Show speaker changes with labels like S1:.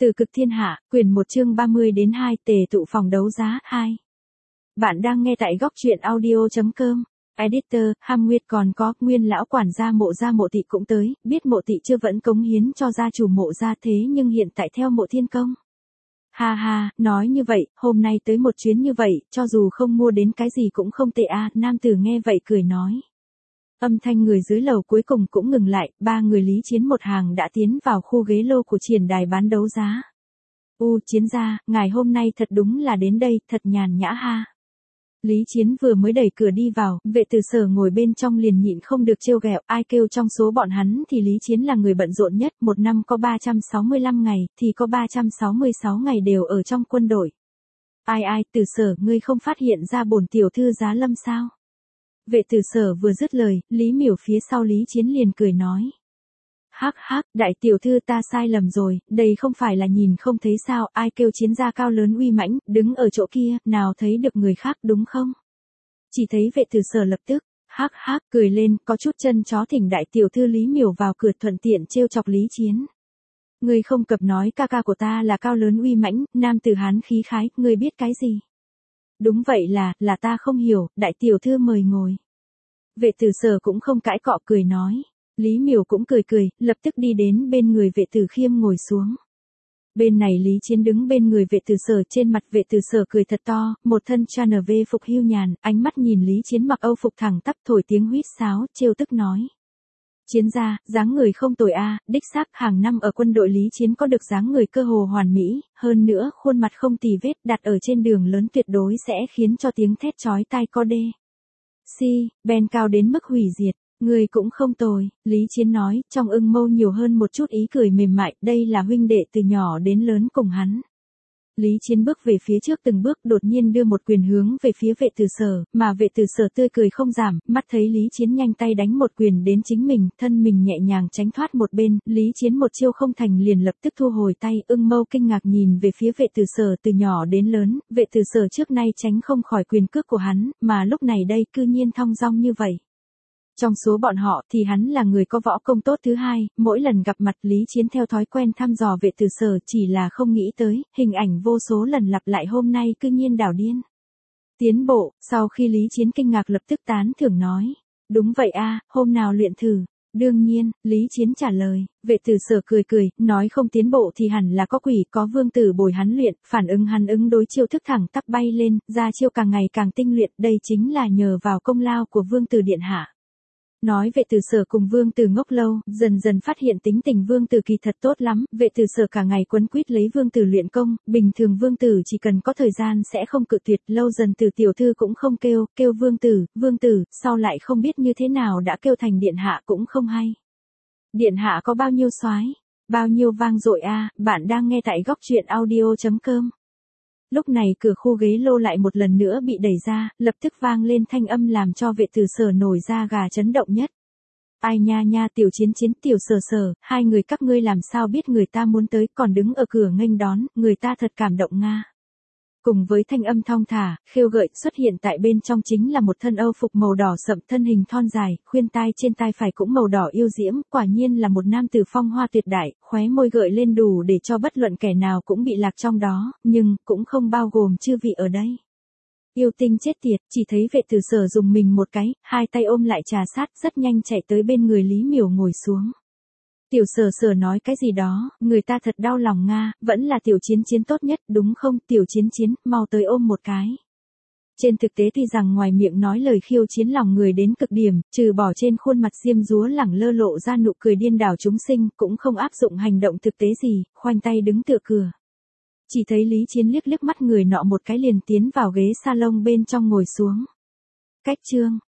S1: Từ cực thiên hạ, quyển 1 chương 30 đến 2 tề tụ phòng đấu giá 2. Bạn đang nghe tại góc truyện audio.com. Editor, Ham Nguyệt còn có, nguyên lão quản gia mộ tị cũng tới, biết mộ tị chưa vẫn cống hiến cho gia chủ mộ gia thế nhưng hiện tại theo mộ thiên công. Ha ha, nói như vậy, hôm nay tới một chuyến như vậy, cho dù không mua đến cái gì cũng không tệ a. Nam tử nghe vậy cười nói. Âm thanh người dưới lầu cuối cùng cũng ngừng lại, ba người Lý Chiến một hàng đã tiến vào khu ghế lô của triển đài bán đấu giá. Chiến gia, ngài hôm nay thật đúng là đến đây, thật nhàn nhã ha. Lý Chiến vừa mới đẩy cửa đi vào, vệ tử sở ngồi bên trong liền nhịn không được trêu ghẹo, ai kêu trong số bọn hắn thì Lý Chiến là người bận rộn nhất, một năm có 365 ngày, thì có 366 ngày đều ở trong quân đội. Ai, tử sở, ngươi không phát hiện ra bổn tiểu thư giá lâm sao? Vệ tử sở vừa dứt lời, Lý Miểu phía sau Lý Chiến liền cười nói. Hắc, đại tiểu thư ta sai lầm rồi, đây không phải là nhìn không thấy sao, ai kêu chiến gia cao lớn uy mãnh, đứng ở chỗ kia, nào thấy được người khác đúng không? Chỉ thấy vệ tử sở lập tức, hắc, cười lên, có chút chân chó thỉnh đại tiểu thư Lý Miểu vào cửa thuận tiện trêu chọc Lý Chiến. Ngươi không cập nói ca ca của ta là cao lớn uy mãnh, nam tử hán khí khái, ngươi biết cái gì? Đúng vậy là ta không hiểu, đại tiểu thư mời ngồi. Vệ tử sở cũng không cãi cọ cười nói. Lý Miểu cũng cười, lập tức đi đến bên người vệ tử khiêm ngồi xuống. Bên này Lý Chiến đứng bên người vệ tử sở, trên mặt vệ tử sở cười thật to, một thân chanv phục hưu nhàn, ánh mắt nhìn Lý Chiến mặc âu phục thẳng tắp thổi tiếng huýt sáo, trêu tức nói. Chiến gia, dáng người không tồi a, đích xác hàng năm ở quân đội Lý Chiến có được dáng người cơ hồ hoàn mỹ, hơn nữa khuôn mặt không tì vết đặt ở trên đường lớn tuyệt đối sẽ khiến cho tiếng thét chói tai co đê. Ben cao đến mức hủy diệt, người cũng không tồi, Lý Chiến nói, trong ưng mâu nhiều hơn một chút ý cười mềm mại, đây là huynh đệ từ nhỏ đến lớn cùng hắn. Lý Chiến bước về phía trước từng bước đột nhiên đưa một quyền hướng về phía vệ tử sở, mà vệ tử sở tươi cười không giảm, mắt thấy Lý Chiến nhanh tay đánh một quyền đến chính mình, thân mình nhẹ nhàng tránh thoát một bên, Lý Chiến một chiêu không thành liền lập tức thu hồi tay, ưng mâu kinh ngạc nhìn về phía vệ tử sở từ nhỏ đến lớn, vệ tử sở trước nay tránh không khỏi quyền cước của hắn, mà lúc này đây cư nhiên thong dong như vậy. Trong số bọn họ thì hắn là người có võ công tốt thứ hai, mỗi lần gặp mặt Lý Chiến theo thói quen thăm dò vệ tử sở chỉ là không nghĩ tới, hình ảnh vô số lần lặp lại hôm nay cư nhiên đảo điên. Tiến bộ, sau khi Lý Chiến kinh ngạc lập tức tán thưởng nói, đúng vậy a, hôm nào luyện thử. Đương nhiên, Lý Chiến trả lời, vệ tử sở cười, nói không tiến bộ thì hẳn là có quỷ, có vương tử bồi hắn luyện, phản ứng hắn ứng đối chiêu thức thẳng tắp bay lên, ra chiêu càng ngày càng tinh luyện, đây chính là nhờ vào công lao của vương tử điện hạ. Nói vệ tử sở cùng vương tử ngốc lâu, dần phát hiện tính tình vương tử kỳ thật tốt lắm, vệ tử sở cả ngày quấn quýt lấy vương tử luyện công, bình thường vương tử chỉ cần có thời gian sẽ không cự tuyệt, lâu dần từ tiểu thư cũng không kêu vương tử, sau lại không biết như thế nào đã kêu thành điện hạ cũng không hay. Điện hạ có bao nhiêu soái, bao nhiêu vang dội a, bạn đang nghe tại góc truyện audio.com. Lúc này cửa khu ghế lô lại một lần nữa bị đẩy ra, lập tức vang lên thanh âm làm cho vệ tử sở nổi da gà chấn động nhất. Ai nha tiểu chiến tiểu sở, hai người các ngươi làm sao biết người ta muốn tới còn đứng ở cửa nghênh đón, người ta thật cảm động nga. Cùng với thanh âm thong thả, khêu gợi xuất hiện tại bên trong chính là một thân âu phục màu đỏ sậm thân hình thon dài, khuyên tai trên tai phải cũng màu đỏ yêu diễm, quả nhiên là một nam tử phong hoa tuyệt đại, khóe môi gợi lên đủ để cho bất luận kẻ nào cũng bị lạc trong đó, nhưng cũng không bao gồm chư vị ở đây. Yêu tinh chết tiệt, chỉ thấy vệ tử sở dùng mình một cái, hai tay ôm lại trà sát rất nhanh chạy tới bên người Lý Miểu ngồi xuống. Tiểu sở nói cái gì đó, người ta thật đau lòng nga, vẫn là tiểu chiến tốt nhất, đúng không, tiểu chiến, mau tới ôm một cái. Trên thực tế tuy rằng ngoài miệng nói lời khiêu chiến lòng người đến cực điểm, trừ bỏ trên khuôn mặt diêm dúa lẳng lơ lộ ra nụ cười điên đảo chúng sinh, cũng không áp dụng hành động thực tế gì, khoanh tay đứng tựa cửa. Chỉ thấy Lý Chiến liếc mắt người nọ một cái liền tiến vào ghế salon bên trong ngồi xuống. Cách chương